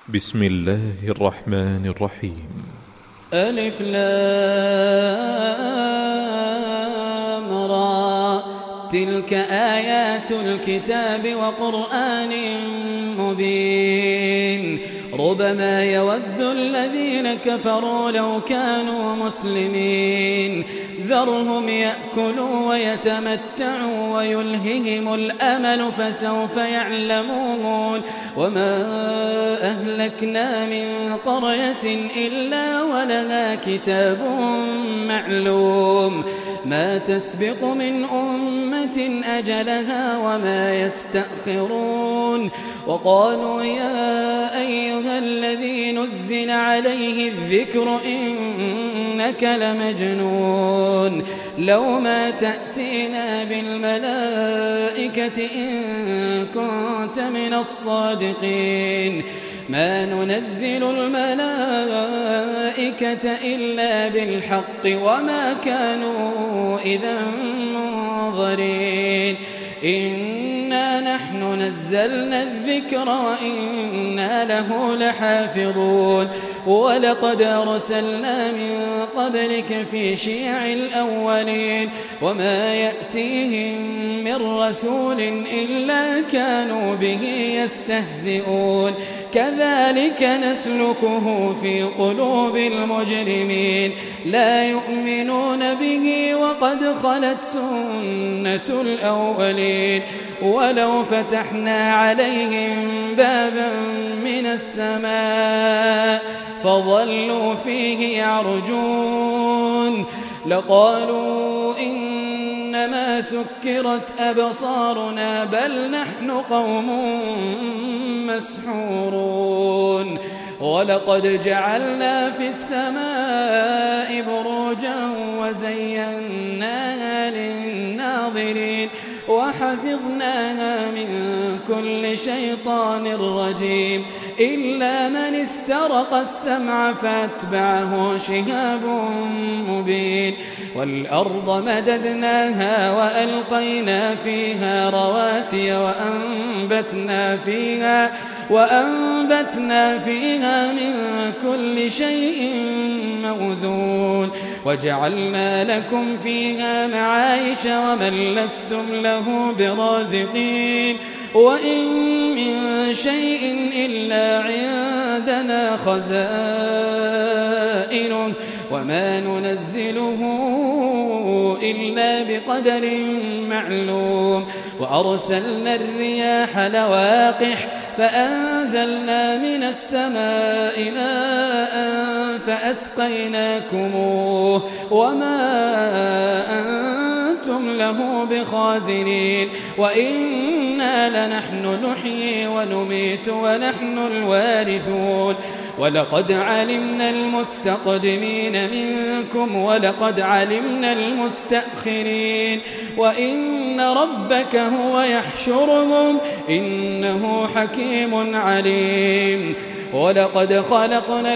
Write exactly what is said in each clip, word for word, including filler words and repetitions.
بسم الله الرحمن الرحيم. ألف لام را، تلك آيات الكتاب وقرآن مبين. ربما يود الذين كفروا لو كانوا مسلمين، ذرهم يأكلوا ويتمتعوا ويلههم الأمل فسوف يعلمون. وما أهلكنا من قرية إلا ولها كتاب معلوم، ما تسبق من أمة أجلها وما يستأخرون. وقالوا يا أيها الذي نزل عليه الذكر إنك لمجنون، لو ما تأتينا بالملائكة إن كنت من الصادقين. ما ننزل الملائكة إلا بالحق وما كانوا إذا منظرين. إنا نحن نزلنا الذكر وإنا له لحافظون. ولقد أرسلنا من قبلك في شيع الأولين، وما يأتيهم من رسول إلا كانوا به يستهزئون. كذلك نسلكه في قلوب المجرمين، لا يؤمنون به وقد خلت سنة الأولين. ولو فتحنا عليهم بابا من السماء فظلوا فيه يعرجون لقالوا إنما سكرت أبصارنا بل نحن قوم مسحورون. ولقد جعلنا في السماء بروجا وزيناها للناظرين وحفظناها من كل شيطان رجيم إلا من استرق السمع فاتبعه شهاب مبين. والأرض مددناها وألقينا فيها رواسي وأنبتنا فيها وأنبتنا فيها من كل شيء موزون. وجعلنا لكم فيها معايش ومن لستم له برازقين. وإن من شيء إلا عندنا خزائنه وما ننزله إلا بقدر معلوم. وأرسلنا الرياح لواقح فأنزلنا من السماء ماء فأسقيناكموه وما أنتم له بخازنين. وإنا لنحن نحيي ونميت ونحن الوارثون. ولقد علمنا المستقدمين منكم ولقد علمنا المستأخرين. وإن ربك هو يحشرهم إنه حكيم عليم. ولقد خلقنا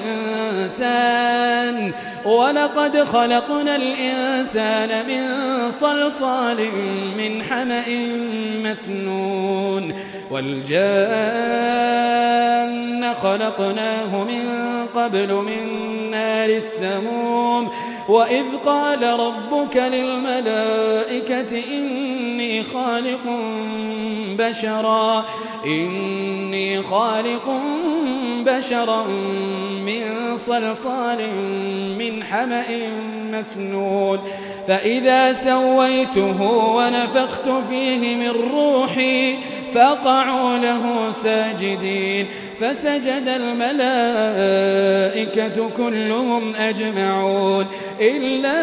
الإنسان ولقد خلقنا الإنسان من صلصال من حمأ مسنون. والجان خلقناه من قبل من نار السموم. وإذ قال ربك للملائكة إني خالق بشرا إني خالق بشرا من صلصال من حمأ مسنون. فإذا سويته ونفخت فيه من روحي فقعوا له ساجدين. فسجد الملائكة كلهم أجمعون إلا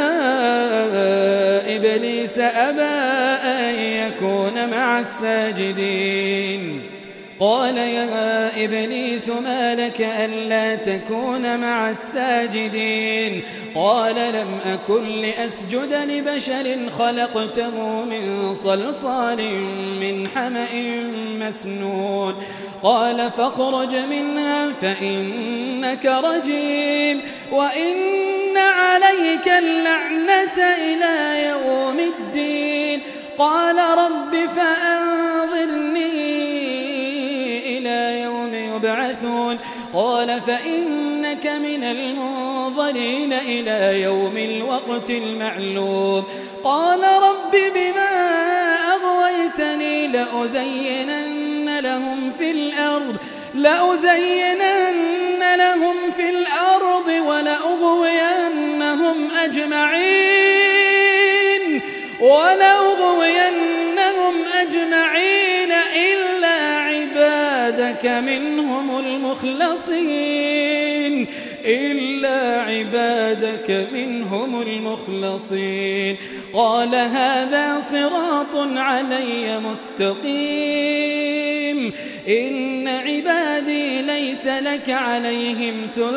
إبليس أبى أن يكون مع الساجدين. قال يا إبليس ما لك ألا تكون مع الساجدين؟ قال لم أكن لأسجد لبشر خلقته من صلصال من حمأ مسنون. قال فاخرج منها فإنك رجيم وإن عليك اللعنة إلى يوم الدين. قال رب فأنظرني إلى يوم يبعثون قال فإنك من المنظرين إلى يوم الوقت المعلوم قال رب بما أغويتني لأزينن لهم في الأرض لأزينن لهم في الأرض ولأغوينهم أجمعين ولأغوينهم أجمعين إلا عبادك منهم المخلصين إلا عبادك منهم المخلصين قال هذا صراط علي مستقيم إن عبادي ليس لك عليهم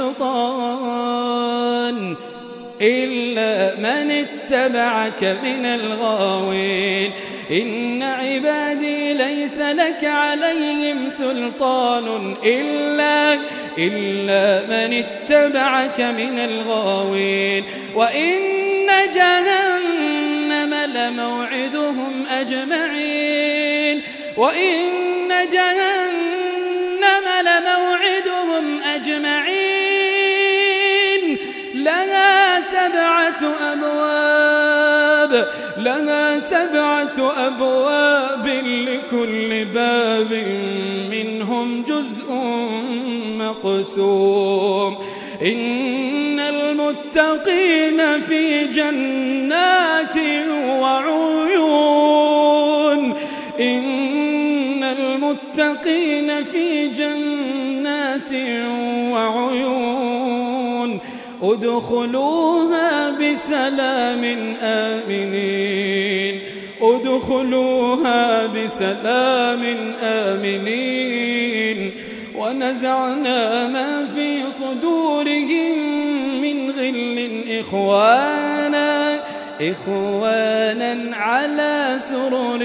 سلطان إلا من اتبعك من الغاوين إن عبادي ليس لك عليهم سلطان إلا إلا من اتبعك من الغاوين وإن جهنم لموعدهم أجمعين وإن جهنم لموعدهم أجمعين لها سبعة أبواب لها سبعة أبواب لكل باب منهم جزء مقسوم إن المتقين في جنات وعيون إن المتقين في جنات وعيون ادخلوها بسلام آمنين ادخلوها بسلام آمنين ونزعنا ما في صدورهم من غل إخوانا إخوانا على سرر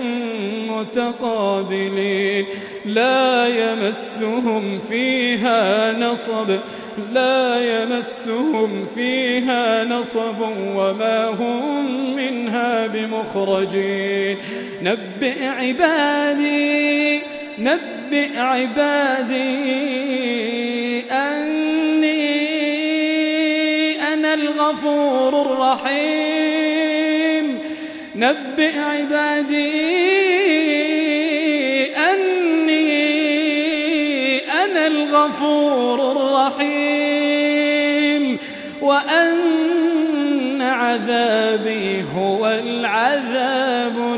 متقابلين لا يمسهم فيها نصب لا يمسهم فيها نصب وما هم منها بمخرجين نبئ عبادي نبئ عبادي أني أنا الغفور الرحيم نبئ عبادي أني أنا الغفور الرحيم وأن عذابي هو العذاب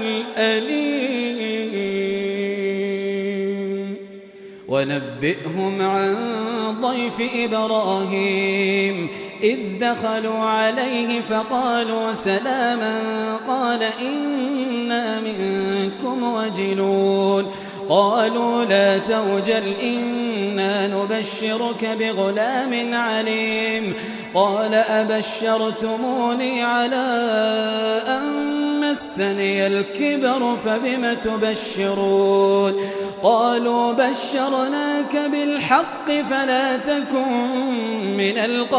الأليم ونبئهم عن ضيف إبراهيم إذ دخلوا عليه فقالوا سلاما قال إنا منكم وجلون قالوا لا توجل إنا نبشرك بغلام عليم قال أبشرتموني على أن مسني الكبر فبم تبشرون قالوا بشرناك بالحق فلا تكن من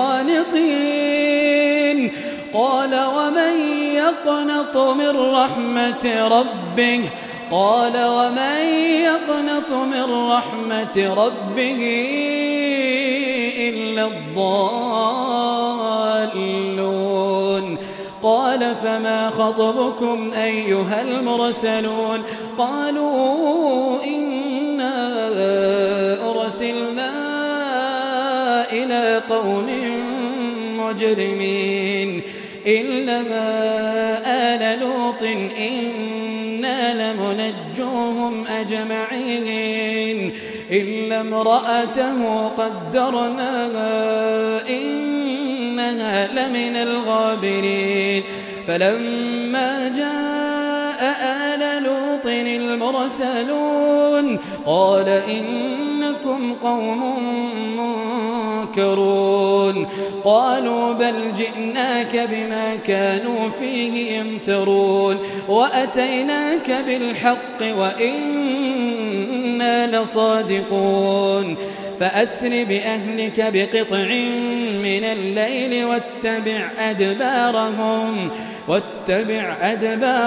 القانطين قال ومن يقنط من رحمة ربه قال ومن يقنط من رحمة ربه إلا الضالون قال فما خطبكم أيها المرسلون قالوا إنا أرسلنا إلى قوم مجرمين إلا آل لوط إنا لمنجوهم أجمعين إلا امرأته قدرناها إنها لمن الغابرين فلما جاء آل لوط المرسلون قال إنكم قوم منكرون قالوا بل جئناك بما كانوا فيه يمترون وأتيناك بالحق وإنا لصادقون فأسر بأهلك بقطع من الليل واتبع أدبارهم واتبع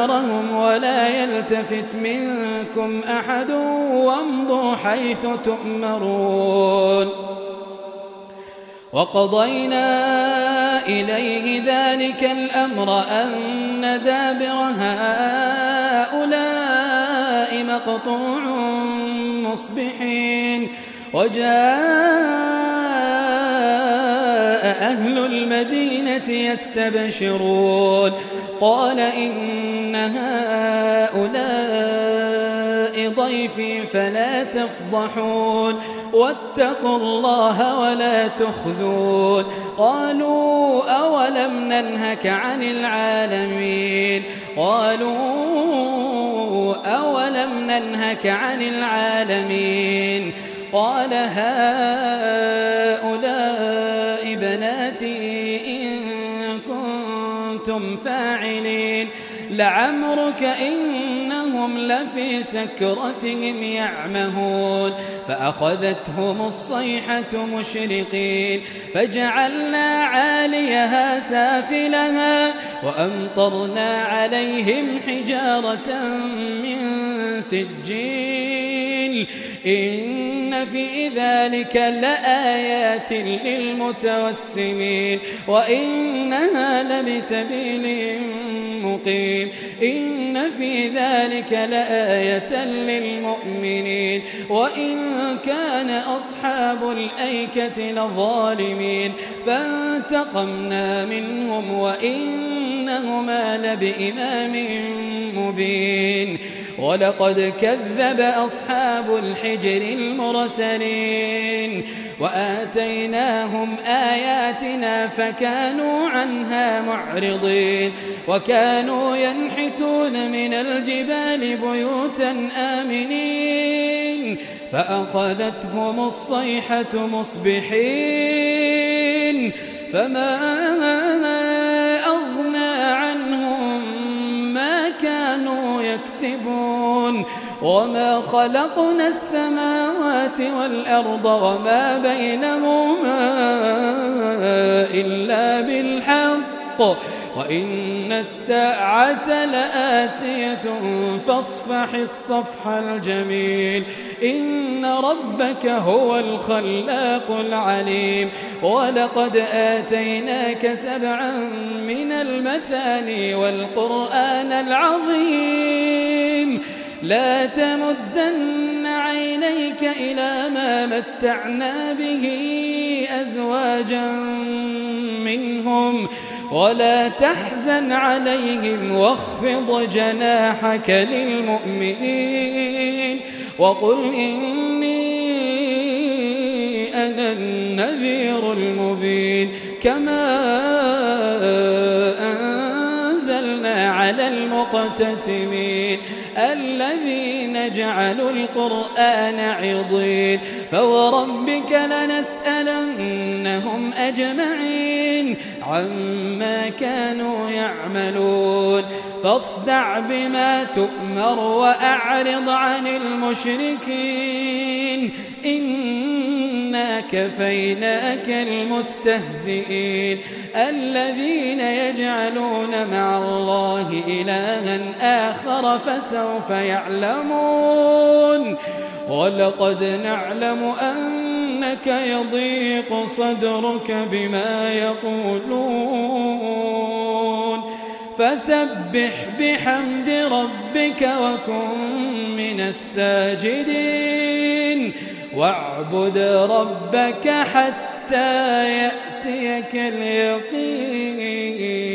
أدبارهم ولا يلتفت منكم أحد وامضوا حيث تؤمنون يؤمرون وقضينا إليه ذلك الأمر أن دابر هؤلاء مقطوع مصبحين وجاء أهل المدينة يستبشرون قال إن هؤلاء ضيفي فلا تفضحون واتقوا الله ولا تخزون قالوا أولم ننهك عن العالمين قالوا أولم ننهك عن العالمين قال هؤلاء بناتي إن كنتم فاعلين لعمرك إنهم لفي سكرتهم يعمهون فأخذتهم الصيحة مشرقين فجعلنا عاليها سافلها وأمطرنا عليهم حجارة من سجيل إن في ذلك لآيات للمتوسمين وإنها لبسبيل مقيم إن في ذلك لآية للمؤمنين وإن كان أصحاب الأيكة لظالمين فانتقمنا منهم وإنهما لبإمام مبين ولقد كذب أصحاب الحجر المرسلين وآتيناهم آياتنا فكانوا عنها معرضين وكانوا ينحتون من الجبال بيوتا آمنين فأخذتهم الصيحة مصبحين فما أغنى عنهم ما كانوا يكسبون وما خلقنا السماوات والأرض وما بينهما إلا بالحق وإن الساعة لآتية فاصفح الصفح الجميل إن ربك هو الخلاق العليم ولقد آتيناك سبعا من المثاني والقرآن العظيم لا تمدن عينيك إلى ما متعنا به أزواجا منهم ولا تحزن عليهم واخفض جناحك للمؤمنين وقل إني أنا النذير المبين كما أنزلنا على المقتسمين الذين جعلوا القرآن عضين فوربك لنسألنهم أجمعين عما كانوا يعملون فاصدع بما تؤمر وأعرض عن المشركين إنا كفيناك المستهزئين الذين يجعلون مع الله إلها آخر فسوف يعلمون ولقد نعلم أنك يضيق صدرك بما يقولون فسبح بحمد ربك وكن من الساجدين واعبد ربك حتى يأتيك اليقين.